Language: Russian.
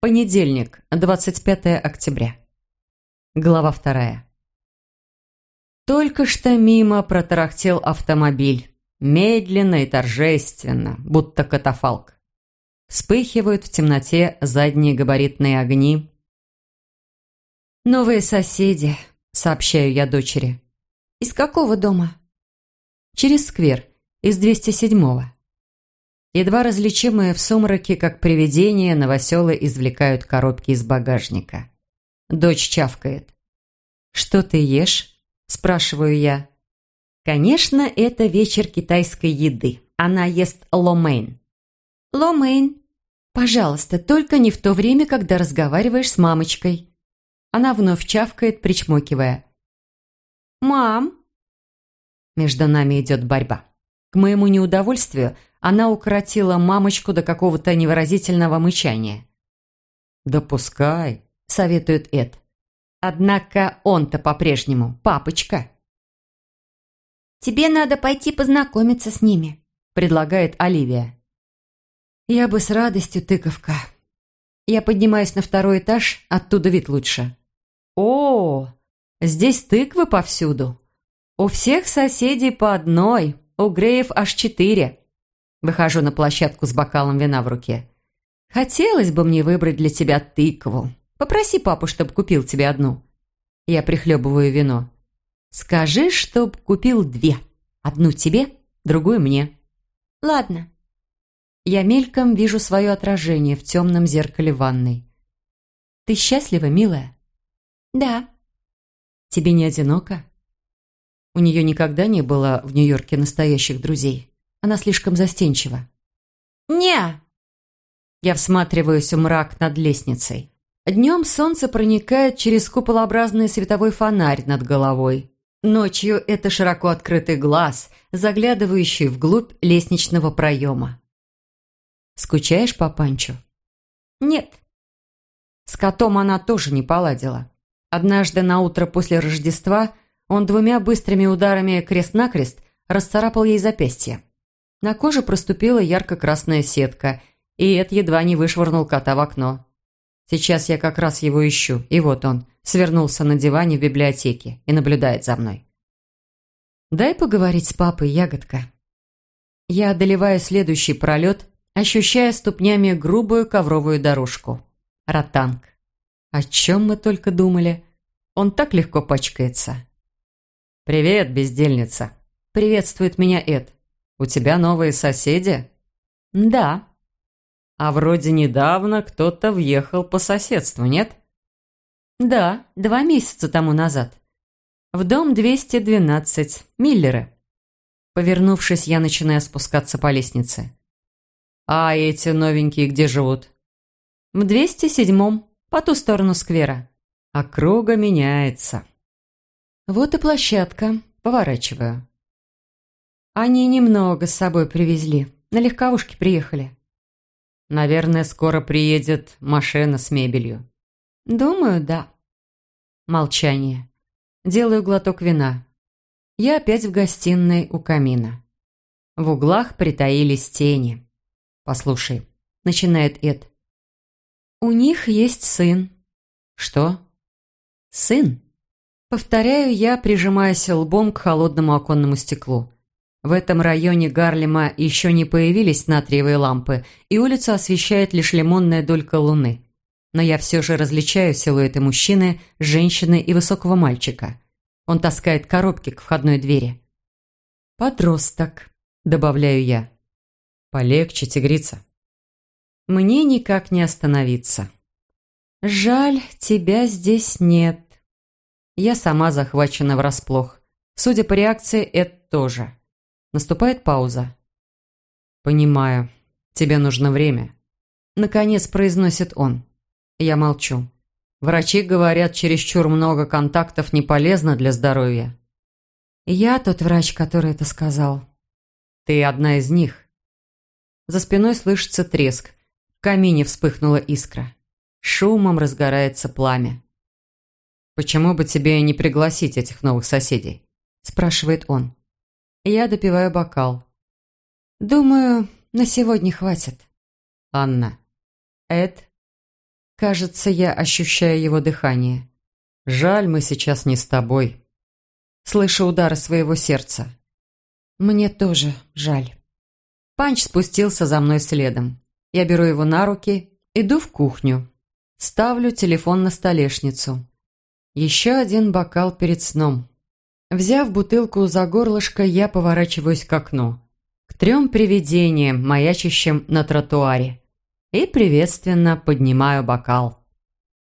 Понедельник, 25 октября. Глава 2. Только что мимо протарахтел автомобиль. Медленно и торжественно, будто катафалк. Вспыхивают в темноте задние габаритные огни. «Новые соседи», — сообщаю я дочери. «Из какого дома?» «Через сквер, из 207-го». Едва различимые в сумраке, как привидения, новоселы извлекают коробки из багажника. Дочь чавкает. «Что ты ешь?» – спрашиваю я. Конечно, это вечер китайской еды. Она ест ло-мейн. «Ло-мейн. Пожалуйста, только не в то время, когда разговариваешь с мамочкой». Она вновь чавкает, причмокивая. Мам!» Между нами идет борьба. К моему неудовольствию она укоротила мамочку до какого-то невыразительного мычания. «Да пускай», — советует Эд. Однако он-то по-прежнему папочка. «Тебе надо пойти познакомиться с ними», — предлагает Оливия. Я бы с радостью, тыковка. Я поднимаюсь на второй этаж, оттуда вид лучше. О, здесь тыквы повсюду. У всех соседей по одной, у Греев аж 4. Выхожу на площадку с бокалом вина в руке. Хотелось бы мне выбрать для тебя тыкву. Попроси папу, чтобы купил тебе одну. Я прихлебываю вино. Скажи, чтоб купил 2. Одну тебе, другую мне. «Ладно». Я мельком вижу свое отражение в темном зеркале ванной. Ты счастлива, милая? «Да». Тебе не одиноко? У нее никогда не было в Нью-Йорке настоящих друзей. Она слишком застенчива. «Не». Я всматриваюсь в мрак над лестницей. Днем солнце проникает через куполообразный световой фонарь над головой. Ночью это широко открытый глаз, заглядывающий вглубь лестничного проема. Скучаешь по Панчо? «Нет». С котом она тоже не поладила. Однажды на утро после Рождества он 2 быстрыми ударами крест-накрест расцарапал ей запястье. На коже проступила ярко-красная сетка, и Эд едва не вышвырнул кота в окно. Сейчас я как раз его ищу, и вот он, свернулся на диване в библиотеке и наблюдает за мной. «Дай поговорить с папой, ягодка». Я одолеваю следующий пролет, ощущая ступнями грубую ковровую дорожку. Ротанг. О чем мы только думали? Он так легко пачкается. «Привет, бездельница!» – приветствует меня Эд. «У тебя новые соседи?» «Да». «А вроде недавно кто-то въехал по соседству, нет?» «Да, 2 месяца тому назад. В дом 212, Миллеры». Повернувшись, я начинаю спускаться по лестнице. «А эти новенькие где живут?» «В 207-м, по ту сторону сквера». Округа меняется. Вот и площадка. Поворачиваю. Они немного с собой привезли. На легковушке приехали. Наверное, скоро приедет машина с мебелью. Думаю, да. Молчание. Делаю глоток вина. Я опять в гостиной у камина. В углах притаились тени. «Послушай», — начинает Эд. «У них есть сын». «Что?» «Сын?» Повторяю я, прижимаясь лбом к холодному оконному стеклу. В этом районе Гарлема еще не появились натриевые лампы, и улицу освещает лишь лимонная долька луны. Но я все же различаю силуэты мужчины, женщины и высокого мальчика. Он таскает коробки к входной двери. «Подросток», — добавляю я. «Полегче, тигрица». Мне никак не остановиться. «Жаль, тебя здесь нет». Я сама захвачена врасплох. Судя по реакции, Эд тоже. Наступает пауза. «Понимаю, тебе нужно время». Наконец произносит он. Я молчу. Врачи говорят, чересчур много контактов не полезно для здоровья. Я тот врач, который это сказал. Ты одна из них. За спиной слышится треск. В камине вспыхнула искра. Шумом разгорается пламя. «Почему бы тебе не пригласить этих новых соседей?» – спрашивает он. Я допиваю бокал. «Думаю, на сегодня хватит». «Анна». «Эд». Кажется, я ощущаю его дыхание. Жаль, мы сейчас не с тобой. Слышу удары своего сердца. Мне тоже жаль. Панч спустился за мной следом. Я беру его на руки, иду в кухню. Ставлю телефон на столешницу. Еще один бокал перед сном. Взяв бутылку за горлышко, я поворачиваюсь к окну. К 3 привидениям, маячащим на тротуаре. И приветственно поднимаю бокал.